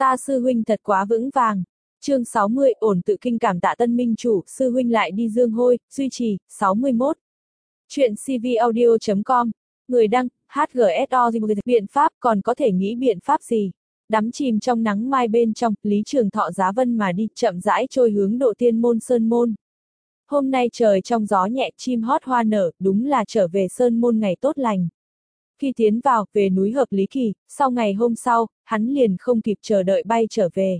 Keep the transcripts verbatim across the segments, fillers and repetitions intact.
Ta sư huynh thật quá vững vàng. Chương sáu mươi, ổn tự kinh cảm tạ tân minh chủ, sư huynh lại đi dương hôi, duy trì, sáu mươi mốt. Chuyện cvaudio chấm com, người đăng, hát giê ét o, biện pháp, còn có thể nghĩ biện pháp gì? Đắm chìm trong nắng mai bên trong, Lý Trường Thọ giá vân mà đi, chậm rãi trôi hướng độ tiên môn sơn môn. Hôm nay trời trong gió nhẹ, chim hót hoa nở, đúng là trở về sơn môn ngày tốt lành. Khi tiến vào, về núi Hợp Lý Kỳ, sau ngày hôm sau, hắn liền không kịp chờ đợi bay trở về.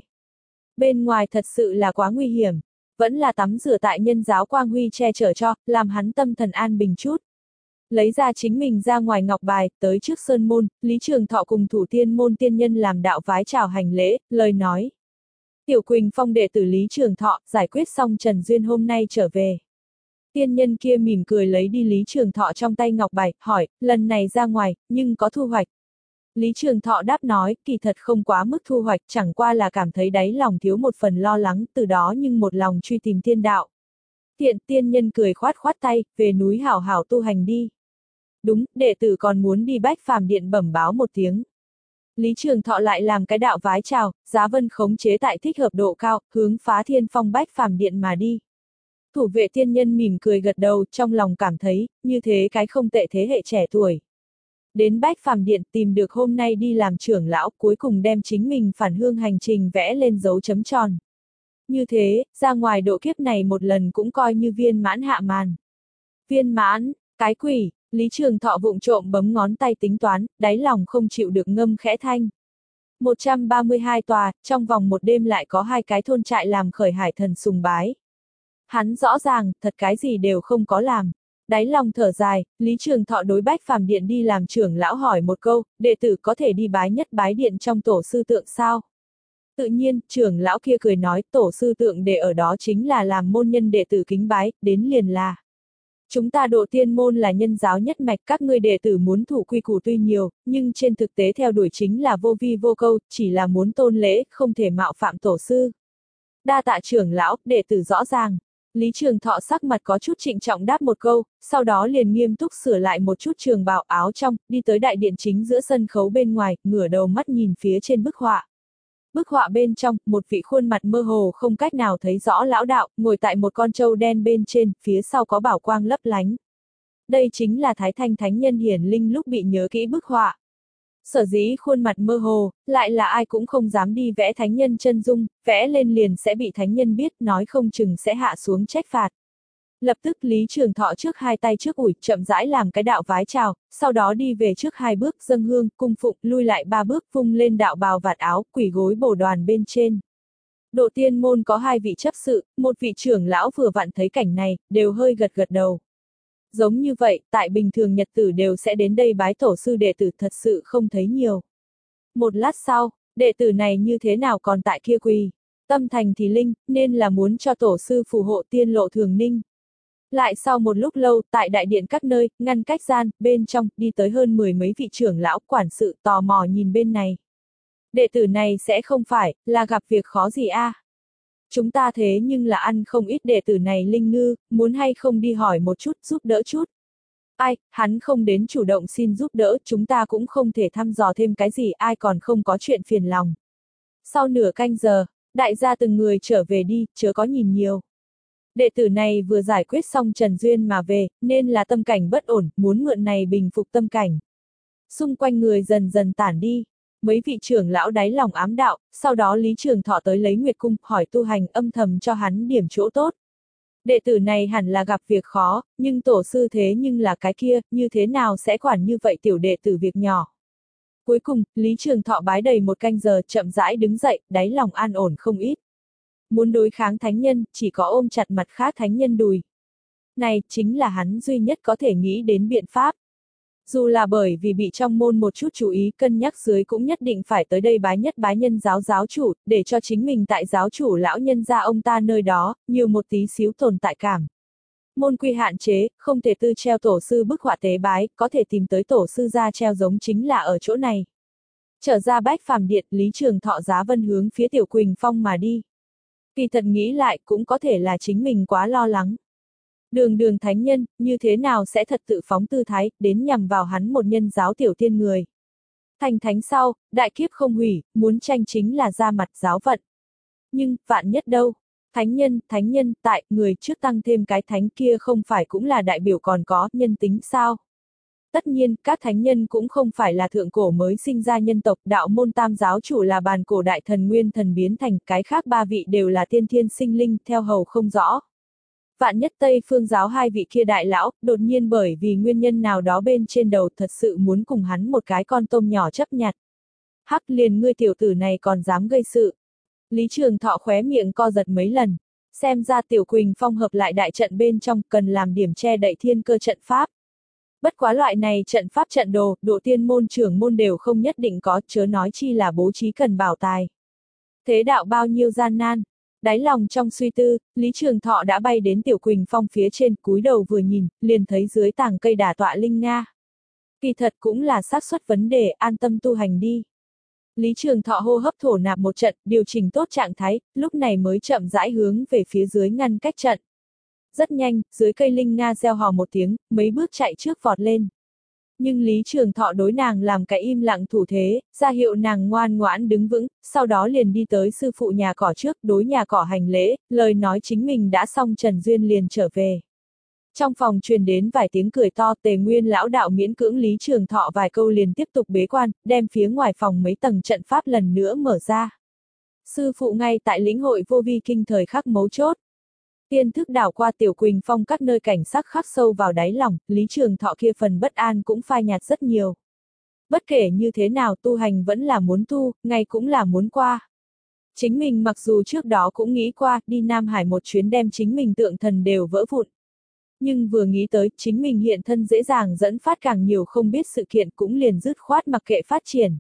Bên ngoài thật sự là quá nguy hiểm, vẫn là tắm rửa tại nhân giáo quang huy che chở cho, làm hắn tâm thần an bình chút. Lấy ra chính mình ra ngoài ngọc bài, tới trước sơn môn, Lý Trường Thọ cùng thủ tiên môn tiên nhân làm đạo vái chào hành lễ, lời nói. Tiểu Quỳnh Phong đệ tử Lý Trường Thọ, giải quyết xong Trần Duyên hôm nay trở về. Tiên nhân kia mỉm cười lấy đi Lý Trường Thọ trong tay ngọc bài, hỏi, lần này ra ngoài, nhưng có thu hoạch. Lý Trường Thọ đáp nói, kỳ thật không quá mức thu hoạch, chẳng qua là cảm thấy đáy lòng thiếu một phần lo lắng, từ đó nhưng một lòng truy tìm tiên đạo. Tiện tiên nhân cười khoát khoát tay, về núi hảo hảo tu hành đi. Đúng, đệ tử còn muốn đi Bách Phàm Điện bẩm báo một tiếng. Lý Trường Thọ lại làm cái đạo vái chào, giá vân khống chế tại thích hợp độ cao, hướng phá thiên phong Bách Phàm Điện mà đi. Thủ vệ tiên nhân mỉm cười gật đầu, trong lòng cảm thấy, như thế cái không tệ thế hệ trẻ tuổi. Đến Bách Phàm Điện tìm được hôm nay đi làm trưởng lão, cuối cùng đem chính mình phản hương hành trình vẽ lên dấu chấm tròn. Như thế, ra ngoài độ kiếp này một lần cũng coi như viên mãn hạ màn. Viên mãn, cái quỷ, Lý Trường Thọ vụng trộm bấm ngón tay tính toán, đáy lòng không chịu được ngâm khẽ thanh. một trăm ba mươi hai tòa, trong vòng một đêm lại có hai cái thôn trại làm khởi hải thần sùng bái. Hắn rõ ràng, thật cái gì đều không có làm. Đáy lòng thở dài, Lý Trường Thọ đối Bách Phàm Điện đi làm trưởng lão hỏi một câu, đệ tử có thể đi bái nhất bái điện trong tổ sư tượng sao? Tự nhiên, trưởng lão kia cười nói, tổ sư tượng để ở đó chính là làm môn nhân đệ tử kính bái, đến liền là. Chúng ta độ tiên môn là nhân giáo nhất mạch, các ngươi đệ tử muốn thủ quy củ tuy nhiều, nhưng trên thực tế theo đuổi chính là vô vi vô câu, chỉ là muốn tôn lễ, không thể mạo phạm tổ sư. Đa tạ trưởng lão, đệ tử rõ ràng. Lý Trường Thọ sắc mặt có chút trịnh trọng đáp một câu, sau đó liền nghiêm túc sửa lại một chút trường bào áo trong, đi tới đại điện chính giữa sân khấu bên ngoài, ngửa đầu mắt nhìn phía trên bức họa. Bức họa bên trong, một vị khuôn mặt mơ hồ không cách nào thấy rõ lão đạo, ngồi tại một con trâu đen bên trên, phía sau có bảo quang lấp lánh. Đây chính là Thái Thanh Thánh Nhân hiển linh lúc bị nhớ kỹ bức họa. Sở dĩ khuôn mặt mơ hồ, lại là ai cũng không dám đi vẽ thánh nhân chân dung, vẽ lên liền sẽ bị thánh nhân biết, nói không chừng sẽ hạ xuống trách phạt. Lập tức Lý Trường Thọ trước hai tay trước ủi, chậm rãi làm cái đạo vái chào, sau đó đi về trước hai bước dâng hương, cung phụng, lui lại ba bước vung lên đạo bào vạt áo, quỳ gối bồ đoàn bên trên. Độ tiên môn có hai vị chấp sự, một vị trưởng lão vừa vặn thấy cảnh này, đều hơi gật gật đầu. Giống như vậy, tại bình thường nhật tử đều sẽ đến đây bái tổ sư đệ tử thật sự không thấy nhiều. Một lát sau, đệ tử này như thế nào còn tại kia quỳ, tâm thành thì linh, nên là muốn cho tổ sư phù hộ tiên lộ thường ninh. Lại sau một lúc lâu, tại đại điện các nơi, ngăn cách gian, bên trong, đi tới hơn mười mấy vị trưởng lão quản sự tò mò nhìn bên này. Đệ tử này sẽ không phải, là gặp việc khó gì a? À? Chúng ta thế nhưng là ăn không ít đệ tử này linh ngư, muốn hay không đi hỏi một chút, giúp đỡ chút. Ai, hắn không đến chủ động xin giúp đỡ, chúng ta cũng không thể thăm dò thêm cái gì, ai còn không có chuyện phiền lòng. Sau nửa canh giờ, đại gia từng người trở về đi, chớ có nhìn nhiều. Đệ tử này vừa giải quyết xong Trần Duyên mà về, nên là tâm cảnh bất ổn, muốn mượn này bình phục tâm cảnh. Xung quanh người dần dần tản đi. Mấy vị trưởng lão đáy lòng ám đạo, sau đó Lý Trường Thọ tới lấy Nguyệt Cung, hỏi tu hành âm thầm cho hắn điểm chỗ tốt. Đệ tử này hẳn là gặp việc khó, nhưng tổ sư thế nhưng là cái kia, như thế nào sẽ quản như vậy tiểu đệ tử việc nhỏ. Cuối cùng, Lý Trường Thọ bái đầy một canh giờ chậm rãi đứng dậy, đáy lòng an ổn không ít. Muốn đối kháng thánh nhân, chỉ có ôm chặt mặt khác thánh nhân đùi. Này, chính là hắn duy nhất có thể nghĩ đến biện pháp. Dù là bởi vì bị trong môn một chút chú ý cân nhắc dưới cũng nhất định phải tới đây bái nhất bái nhân giáo giáo chủ, để cho chính mình tại giáo chủ lão nhân gia ông ta nơi đó, nhiều một tí xíu tồn tại cảm. Môn quy hạn chế, không thể tư treo tổ sư bức họa tế bái, có thể tìm tới tổ sư ra treo giống chính là ở chỗ này. Trở ra Bách Phàm Điện, Lý Trường Thọ giá vân hướng phía Tiểu Quỳnh Phong mà đi. Kỳ thật nghĩ lại cũng có thể là chính mình quá lo lắng. Đường đường thánh nhân, như thế nào sẽ thật tự phóng tư thái, đến nhằm vào hắn một nhân giáo tiểu tiên người. Thành thánh sau, đại kiếp không hủy, muốn tranh chính là ra mặt giáo vận. Nhưng, vạn nhất đâu? Thánh nhân, thánh nhân, tại, người trước tăng thêm cái thánh kia không phải cũng là đại biểu còn có nhân tính sao? Tất nhiên, các thánh nhân cũng không phải là thượng cổ mới sinh ra nhân tộc, đạo môn tam giáo chủ là bàn cổ đại thần nguyên thần biến thành, cái khác ba vị đều là tiên thiên sinh linh, theo hầu không rõ. Vạn nhất Tây Phương giáo hai vị kia đại lão, đột nhiên bởi vì nguyên nhân nào đó bên trên đầu thật sự muốn cùng hắn một cái con tôm nhỏ chấp nhặt. Hắc liền ngươi tiểu tử này còn dám gây sự. Lý Trường Thọ khóe miệng co giật mấy lần. Xem ra Tiểu Quỳnh Phong hợp lại đại trận bên trong cần làm điểm che đậy thiên cơ trận pháp. Bất quá loại này trận pháp trận đồ, độ tiên môn trưởng môn đều không nhất định có, chớ nói chi là bố trí cần bảo tài. Thế đạo bao nhiêu gian nan. Đáy lòng trong suy tư, Lý Trường Thọ đã bay đến Tiểu Quỳnh Phong phía trên, cúi đầu vừa nhìn, liền thấy dưới tảng cây đả tọa Linh Nga. Kỳ thật cũng là xác suất vấn đề, an tâm tu hành đi. Lý Trường Thọ hô hấp thổ nạp một trận, điều chỉnh tốt trạng thái, lúc này mới chậm rãi hướng về phía dưới ngăn cách trận. Rất nhanh, dưới cây Linh Nga reo hò một tiếng, mấy bước chạy trước vọt lên. Nhưng Lý Trường Thọ đối nàng làm cái im lặng thủ thế, ra hiệu nàng ngoan ngoãn đứng vững, sau đó liền đi tới sư phụ nhà cỏ trước, đối nhà cỏ hành lễ, lời nói chính mình đã xong Trần Duyên liền trở về. Trong phòng truyền đến vài tiếng cười to, Tề Nguyên lão đạo miễn cưỡng Lý Trường Thọ vài câu liền tiếp tục bế quan, đem phía ngoài phòng mấy tầng trận pháp lần nữa mở ra. Sư phụ ngay tại lĩnh hội vô vi kinh thời khắc mấu chốt. Tiên thức đảo qua Tiểu Quỳnh Phong các nơi cảnh sắc khắc sâu vào đáy lòng, Lý Trường Thọ kia phần bất an cũng phai nhạt rất nhiều. Bất kể như thế nào tu hành vẫn là muốn tu, ngày cũng là muốn qua. Chính mình mặc dù trước đó cũng nghĩ qua, đi Nam Hải một chuyến đem chính mình tượng thần đều vỡ vụn. Nhưng vừa nghĩ tới, chính mình hiện thân dễ dàng dẫn phát càng nhiều không biết sự kiện cũng liền dứt khoát mặc kệ phát triển.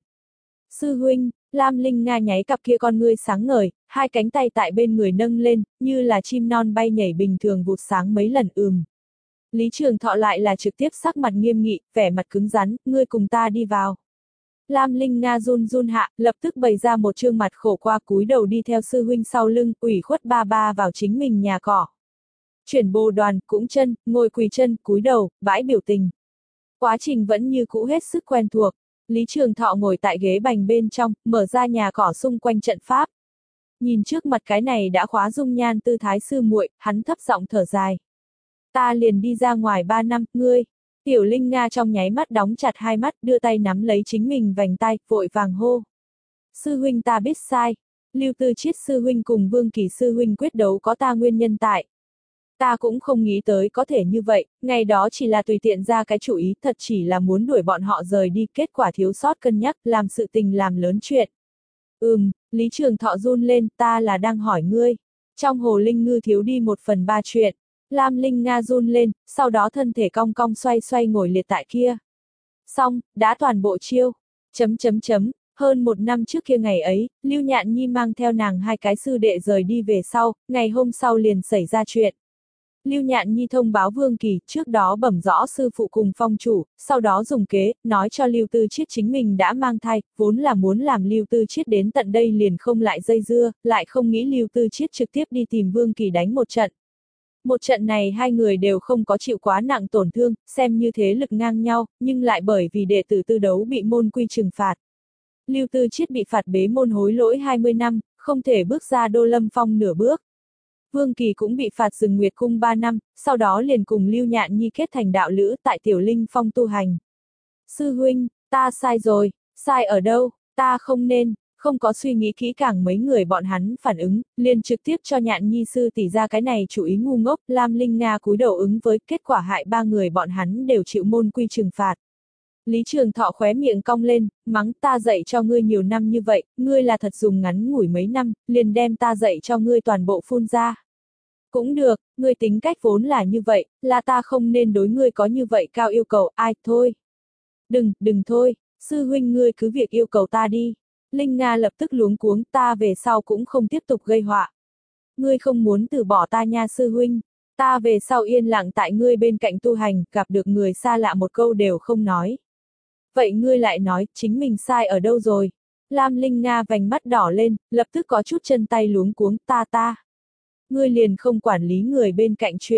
Sư huynh, Lam Linh Nga nháy cặp kia con ngươi sáng ngời, hai cánh tay tại bên người nâng lên, như là chim non bay nhảy bình thường vụt sáng mấy lần ừm. Lý Trường Thọ lại là trực tiếp sắc mặt nghiêm nghị, vẻ mặt cứng rắn, ngươi cùng ta đi vào. Lam Linh Nga run run hạ, lập tức bày ra một trương mặt khổ qua cúi đầu đi theo sư huynh sau lưng, ủy khuất ba ba vào chính mình nhà cỏ. Chuyển bồ đoàn, cũng chân, ngồi quỳ chân, cúi đầu, vãi biểu tình. Quá trình vẫn như cũ hết sức quen thuộc. Lý Trường Thọ ngồi tại ghế bành bên trong, mở ra nhà cỏ xung quanh trận pháp. Nhìn trước mặt cái này đã khóa dung nhan tư thái sư muội, hắn thấp giọng thở dài. Ta liền đi ra ngoài ba năm, ngươi. Tiểu Linh Nga trong nháy mắt đóng chặt hai mắt, đưa tay nắm lấy chính mình vành tay, vội vàng hô. Sư huynh ta biết sai. Lưu Tư Chiết sư huynh cùng Vương Kỳ sư huynh quyết đấu có ta nguyên nhân tại. Ta cũng không nghĩ tới có thể như vậy, ngày đó chỉ là tùy tiện ra cái chủ ý, thật chỉ là muốn đuổi bọn họ rời đi, kết quả thiếu sót cân nhắc, làm sự tình làm lớn chuyện. Ừm, Lý Trường Thọ run lên, ta là đang hỏi ngươi. Trong hồ linh ngư thiếu đi một phần ba chuyện. Lam Linh Nga run lên, sau đó thân thể cong cong xoay xoay ngồi liệt tại kia. Xong, đã toàn bộ chiêu. Chấm chấm chấm, hơn một năm trước kia ngày ấy, Lưu Nhạn Nhi mang theo nàng hai cái sư đệ rời đi về sau, ngày hôm sau liền xảy ra chuyện. Lưu Nhạn Nhi thông báo Vương Kỳ, trước đó bẩm rõ sư phụ cùng phong chủ, sau đó dùng kế, nói cho Lưu Tư Chiết chính mình đã mang thai, vốn là muốn làm Lưu Tư Chiết đến tận đây liền không lại dây dưa, lại không nghĩ Lưu Tư Chiết trực tiếp đi tìm Vương Kỳ đánh một trận. Một trận này hai người đều không có chịu quá nặng tổn thương, xem như thế lực ngang nhau, nhưng lại bởi vì đệ tử tư đấu bị môn quy trừng phạt. Lưu Tư Chiết bị phạt bế môn hối lỗi hai mươi năm, không thể bước ra Đô Lâm Phong nửa bước. Vương Kỳ cũng bị phạt rừng Nguyệt Cung ba năm, sau đó liền cùng Lưu Nhạn Nhi kết thành đạo lữ tại Tiểu Linh Phong tu hành. Sư huynh, ta sai rồi, sai ở đâu, ta không nên, không có suy nghĩ kỹ càng mấy người bọn hắn phản ứng, liền trực tiếp cho Nhạn Nhi sư tỉ ra cái này chủ ý ngu ngốc, Lam Linh Nga cúi đầu ứng với, kết quả hại ba người bọn hắn đều chịu môn quy trừng phạt. Lý Trường Thọ khóe miệng cong lên, mắng ta dạy cho ngươi nhiều năm như vậy, ngươi là thật dùng ngắn ngủi mấy năm, liền đem ta dạy cho ngươi toàn bộ phun ra. Cũng được, ngươi tính cách vốn là như vậy, là ta không nên đối ngươi có như vậy cao yêu cầu, ai, thôi. Đừng, đừng thôi, sư huynh ngươi cứ việc yêu cầu ta đi. Linh Nga lập tức luống cuống, ta về sau cũng không tiếp tục gây họa. Ngươi không muốn từ bỏ ta nha sư huynh, ta về sau yên lặng tại ngươi bên cạnh tu hành, gặp được người xa lạ một câu đều không nói. Vậy ngươi lại nói, chính mình sai ở đâu rồi? Lam Linh Nga vành mắt đỏ lên, lập tức có chút chân tay luống cuống, ta ta. Ngươi liền không quản lý người bên cạnh chuyện.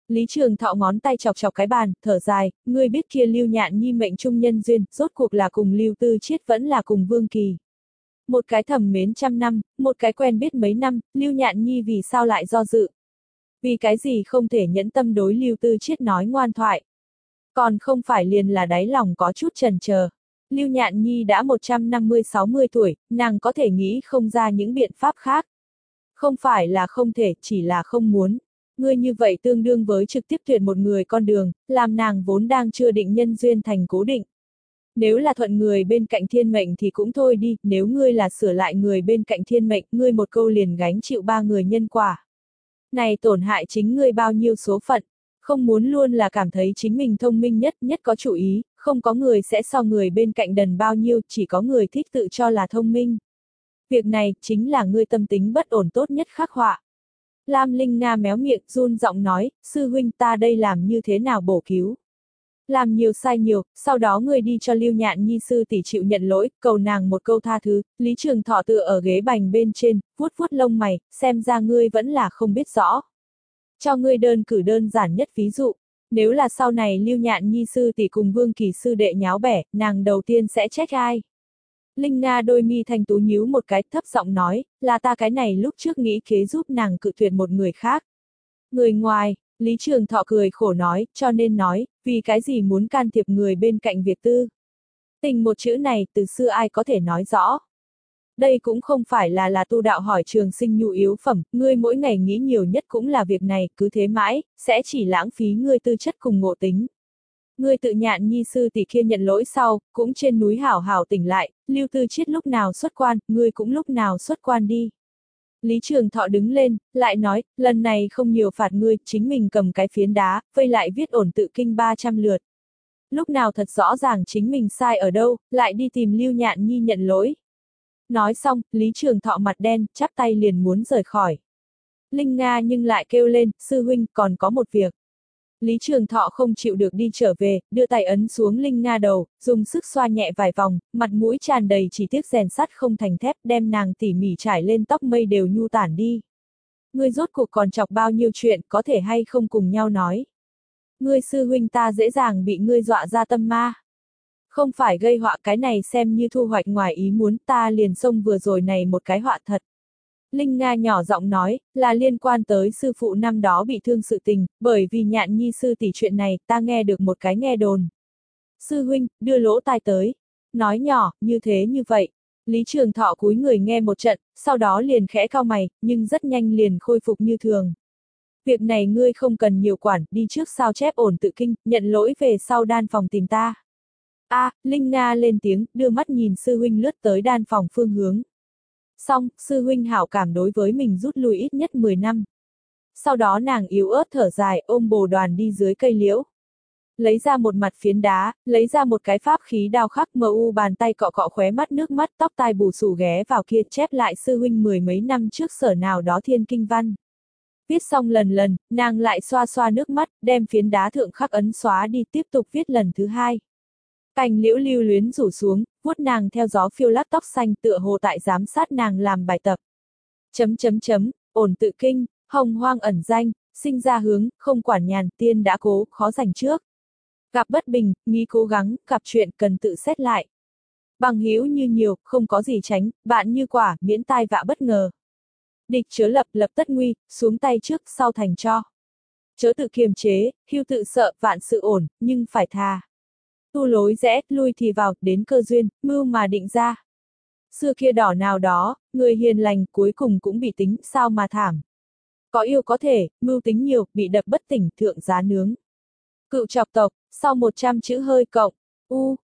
Lý Trường Thọ ngón tay chọc chọc cái bàn, thở dài, ngươi biết kia Lưu Nhạn Nhi mệnh trung nhân duyên, rốt cuộc là cùng Lưu Tư Chiết vẫn là cùng Vương Kỳ. Một cái thầm mến trăm năm, một cái quen biết mấy năm, Lưu Nhạn Nhi vì sao lại do dự? Vì cái gì không thể nhẫn tâm đối Lưu Tư Chiết nói ngoan thoại? Còn không phải liền là đáy lòng có chút chần chờ. Lưu Nhạn Nhi đã một trăm năm mươi sáu mươi tuổi, nàng có thể nghĩ không ra những biện pháp khác. Không phải là không thể, chỉ là không muốn. Ngươi như vậy tương đương với trực tiếp tuyệt một người con đường, làm nàng vốn đang chưa định nhân duyên thành cố định. Nếu là thuận người bên cạnh thiên mệnh thì cũng thôi đi, nếu ngươi là sửa lại người bên cạnh thiên mệnh, ngươi một câu liền gánh chịu ba người nhân quả. Này tổn hại chính ngươi bao nhiêu số phận, không muốn luôn là cảm thấy chính mình thông minh nhất, nhất có chủ ý, không có người sẽ so người bên cạnh đần bao nhiêu, chỉ có người thích tự cho là thông minh. Việc này, chính là ngươi tâm tính bất ổn tốt nhất khắc họa. Lam Linh Nga méo miệng, run giọng nói, sư huynh ta đây làm như thế nào bổ cứu. Làm nhiều sai nhiều, sau đó ngươi đi cho Lưu Nhạn Nhi sư tỷ chịu nhận lỗi, cầu nàng một câu tha thứ. Lý Trường Thọ tựa ở ghế bành bên trên, vuốt vuốt lông mày, xem ra ngươi vẫn là không biết rõ. Cho ngươi đơn cử đơn giản nhất ví dụ, nếu là sau này Lưu Nhạn Nhi sư tỷ cùng Vương Kỳ sư đệ nháo bẻ, nàng đầu tiên sẽ trách ai? Linh Nga đôi mi thanh tú nhíu một cái, thấp giọng nói, là ta cái này lúc trước nghĩ kế giúp nàng cự tuyệt một người khác. Người ngoài, Lý Trường Thọ cười khổ nói, cho nên nói, vì cái gì muốn can thiệp người bên cạnh việc tư. Tình một chữ này, từ xưa ai có thể nói rõ. Đây cũng không phải là là tu đạo hỏi trường sinh nhu yếu phẩm, ngươi mỗi ngày nghĩ nhiều nhất cũng là việc này, cứ thế mãi, sẽ chỉ lãng phí ngươi tư chất cùng ngộ tính. Ngươi tự Nhạn Nhi sư tỷ kia nhận lỗi sau, cũng trên núi hảo hảo tỉnh lại, Lưu Tư Chiết lúc nào xuất quan, ngươi cũng lúc nào xuất quan đi. Lý Trường Thọ đứng lên, lại nói, lần này không nhiều phạt ngươi, chính mình cầm cái phiến đá, vây lại viết ổn tự kinh ba trăm lượt. Lúc nào thật rõ ràng chính mình sai ở đâu, lại đi tìm Lưu Nhạn Nhi nhận lỗi. Nói xong, Lý Trường Thọ mặt đen, chắp tay liền muốn rời khỏi. Linh Nga nhưng lại kêu lên, sư huynh, còn có một việc. Lý Trường Thọ không chịu được đi trở về, đưa tay ấn xuống Linh Nga đầu, dùng sức xoa nhẹ vài vòng, mặt mũi tràn đầy chỉ tiếc rèn sắt không thành thép, đem nàng tỉ mỉ trải lên tóc mây đều nhu tản đi. Ngươi rốt cuộc còn chọc bao nhiêu chuyện, có thể hay không cùng nhau nói. Ngươi sư huynh ta dễ dàng bị ngươi dọa ra tâm ma. Không phải gây họa, cái này xem như thu hoạch ngoài ý muốn, ta liền xông vừa rồi này một cái họa thật. Linh Nga nhỏ giọng nói, là liên quan tới sư phụ năm đó bị thương sự tình, bởi vì Nhạn Nhi sư tỷ chuyện này, ta nghe được một cái nghe đồn. Sư huynh, đưa lỗ tai tới. Nói nhỏ, như thế như vậy. Lý Trường Thọ cúi người nghe một trận, sau đó liền khẽ cau mày, nhưng rất nhanh liền khôi phục như thường. Việc này ngươi không cần nhiều quản, đi trước sao chép ổn tự kinh, nhận lỗi về sau đan phòng tìm ta. A, à, Linh Nga lên tiếng, đưa mắt nhìn sư huynh lướt tới đan phòng phương hướng. Xong, sư huynh hảo cảm đối với mình rút lui ít nhất mười năm. Sau đó nàng yếu ớt thở dài, ôm bồ đoàn đi dưới cây liễu. Lấy ra một mặt phiến đá, lấy ra một cái pháp khí đao khắc, mờ u bàn tay cọ cọ khóe mắt nước mắt, tóc tai bù xù ghé vào kia chép lại sư huynh mười mấy năm trước sở nào đó thiên kinh văn. Viết xong lần lần, nàng lại xoa xoa nước mắt, đem phiến đá thượng khắc ấn xóa đi, tiếp tục viết lần thứ hai. Cành liễu lưu luyến rủ xuống, vuốt nàng theo gió phiêu lắc tóc xanh, tựa hồ tại giám sát nàng làm bài tập. Chấm chấm chấm, ổn tự kinh, hồng hoang ẩn danh, sinh ra hướng, không quản nhàn, tiên đã cố, khó giành trước. Gặp bất bình, nghĩ cố gắng, gặp chuyện cần tự xét lại. Bằng hữu như nhiều, không có gì tránh, bạn như quả, miễn tai vạ bất ngờ. Địch chớ lập, lập tất nguy, xuống tay trước, sau thành cho. Chớ tự kiềm chế, hưu tự sợ, vạn sự ổn, nhưng phải thà. Tu lối rẽ, lui thì vào, đến cơ duyên, mưu mà định ra. Xưa kia đỏ nào đó, người hiền lành cuối cùng cũng bị tính, sao mà thảm. Có yêu có thể, mưu tính nhiều, bị đập bất tỉnh, thượng giá nướng. Cựu chọc tộc, sau một trăm chữ hơi cộng, u.